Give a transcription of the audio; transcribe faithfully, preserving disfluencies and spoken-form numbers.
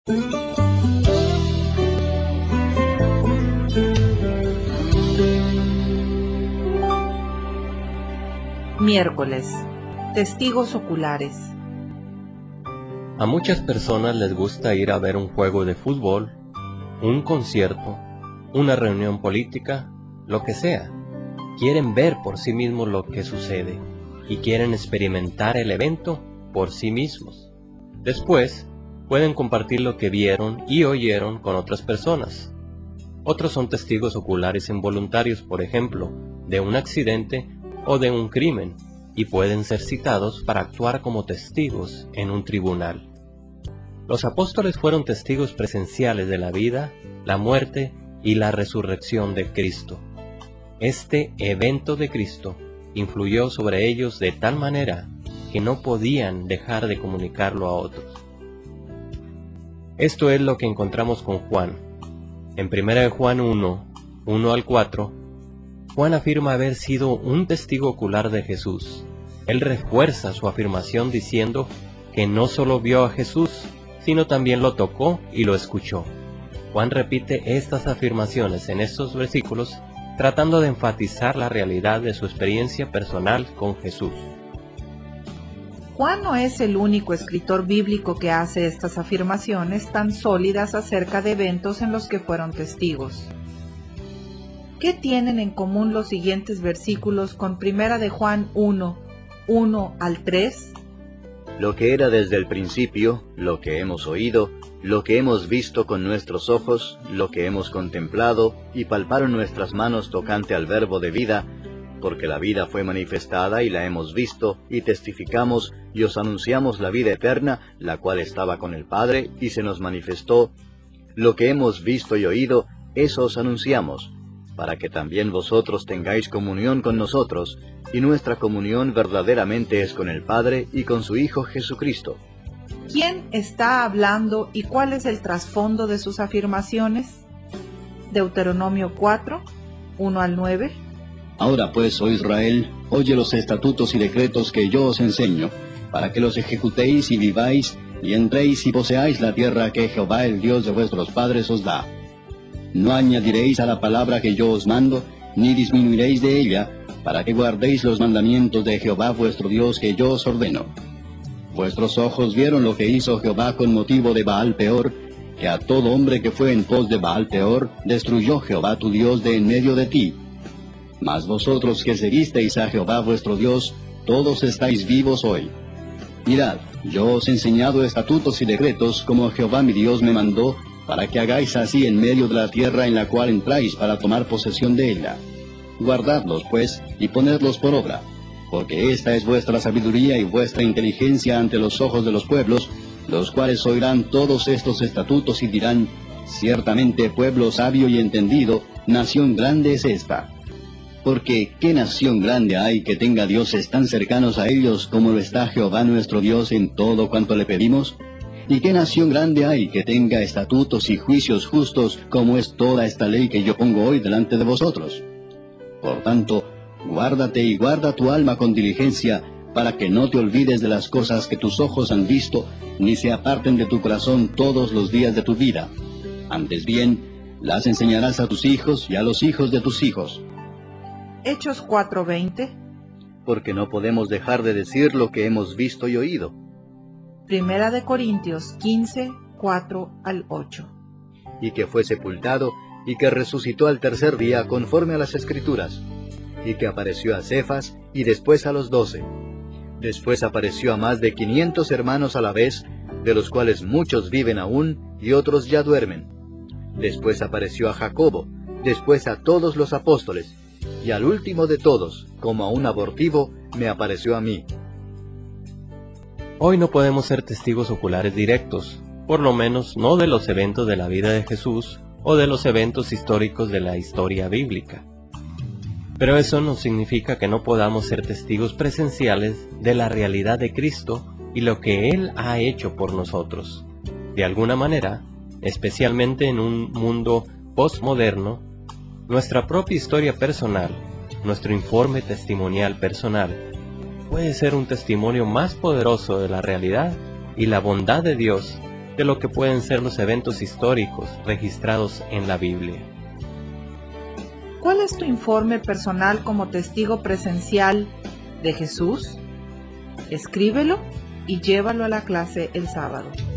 Miércoles. Testigos oculares. A muchas personas les gusta ir a ver un juego de fútbol, un concierto, una reunión política, lo que sea. Quieren ver por sí mismos lo que sucede y quieren experimentar el evento por sí mismos. Después, pueden compartir lo que vieron y oyeron con otras personas. Otros son testigos oculares involuntarios, por ejemplo, de un accidente o de un crimen, y pueden ser citados para actuar como testigos en un tribunal. Los apóstoles fueron testigos presenciales de la vida, la muerte y la resurrección de Cristo. Este evento de Cristo influyó sobre ellos de tal manera que no podían dejar de comunicarlo a otros. Esto es lo que encontramos con Juan. En primera de Juan uno, uno al cuatro, Juan afirma haber sido un testigo ocular de Jesús. Él refuerza su afirmación diciendo que no solo vio a Jesús, sino también lo tocó y lo escuchó. Juan repite estas afirmaciones en estos versículos, tratando de enfatizar la realidad de su experiencia personal con Jesús. Juan no es el único escritor bíblico que hace estas afirmaciones tan sólidas acerca de eventos en los que fueron testigos. ¿Qué tienen en común los siguientes versículos con primera de Juan uno, uno al tres? Lo que era desde el principio, lo que hemos oído, lo que hemos visto con nuestros ojos, lo que hemos contemplado, y palparon nuestras manos tocante al verbo de vida, porque la vida fue manifestada y la hemos visto, y testificamos, y os anunciamos la vida eterna, la cual estaba con el Padre, y se nos manifestó. Lo que hemos visto y oído, eso os anunciamos, para que también vosotros tengáis comunión con nosotros, y nuestra comunión verdaderamente es con el Padre y con su Hijo Jesucristo. ¿Quién está hablando y cuál es el trasfondo de sus afirmaciones? Deuteronomio cuatro, uno al nueve. Ahora pues, oh Israel, oye los estatutos y decretos que yo os enseño, para que los ejecutéis y viváis, y entréis y poseáis la tierra que Jehová el Dios de vuestros padres os da. No añadiréis a la palabra que yo os mando, ni disminuiréis de ella, para que guardéis los mandamientos de Jehová vuestro Dios que yo os ordeno. Vuestros ojos vieron lo que hizo Jehová con motivo de Baal Peor, que a todo hombre que fue en pos de Baal Peor, destruyó Jehová tu Dios de en medio de ti. Mas vosotros que seguisteis a Jehová vuestro Dios, todos estáis vivos hoy. Mirad, yo os he enseñado estatutos y decretos, como Jehová mi Dios me mandó, para que hagáis así en medio de la tierra en la cual entráis para tomar posesión de ella. Guardadlos, pues, y ponedlos por obra, porque esta es vuestra sabiduría y vuestra inteligencia ante los ojos de los pueblos, los cuales oirán todos estos estatutos y dirán, ciertamente pueblo sabio y entendido, nación grande es esta. Porque ¿qué nación grande hay que tenga dioses tan cercanos a ellos como lo está Jehová nuestro Dios en todo cuanto le pedimos? ¿Y qué nación grande hay que tenga estatutos y juicios justos como es toda esta ley que yo pongo hoy delante de vosotros? Por tanto, guárdate y guarda tu alma con diligencia, para que no te olvides de las cosas que tus ojos han visto, ni se aparten de tu corazón todos los días de tu vida. Antes bien, las enseñarás a tus hijos y a los hijos de tus hijos. Hechos cuatro veinte. Porque no podemos dejar de decir lo que hemos visto y oído. Primera de Corintios quince, cuatro al ocho. Y que fue sepultado, y que resucitó al tercer día conforme a las Escrituras, y que apareció a Cefas, y después a los doce. Después apareció a más de quinientos hermanos a la vez, de los cuales muchos viven aún, y otros ya duermen. Después apareció a Jacobo, después a todos los apóstoles, y al último de todos, como a un abortivo, me apareció a mí. Hoy no podemos ser testigos oculares directos, por lo menos no de los eventos de la vida de Jesús o de los eventos históricos de la historia bíblica. Pero eso no significa que no podamos ser testigos presenciales de la realidad de Cristo y lo que Él ha hecho por nosotros. De alguna manera, especialmente en un mundo postmoderno, nuestra propia historia personal, nuestro informe testimonial personal, puede ser un testimonio más poderoso de la realidad y la bondad de Dios de lo que pueden ser los eventos históricos registrados en la Biblia. ¿Cuál es tu informe personal como testigo presencial de Jesús? Escríbelo y llévalo a la clase el sábado.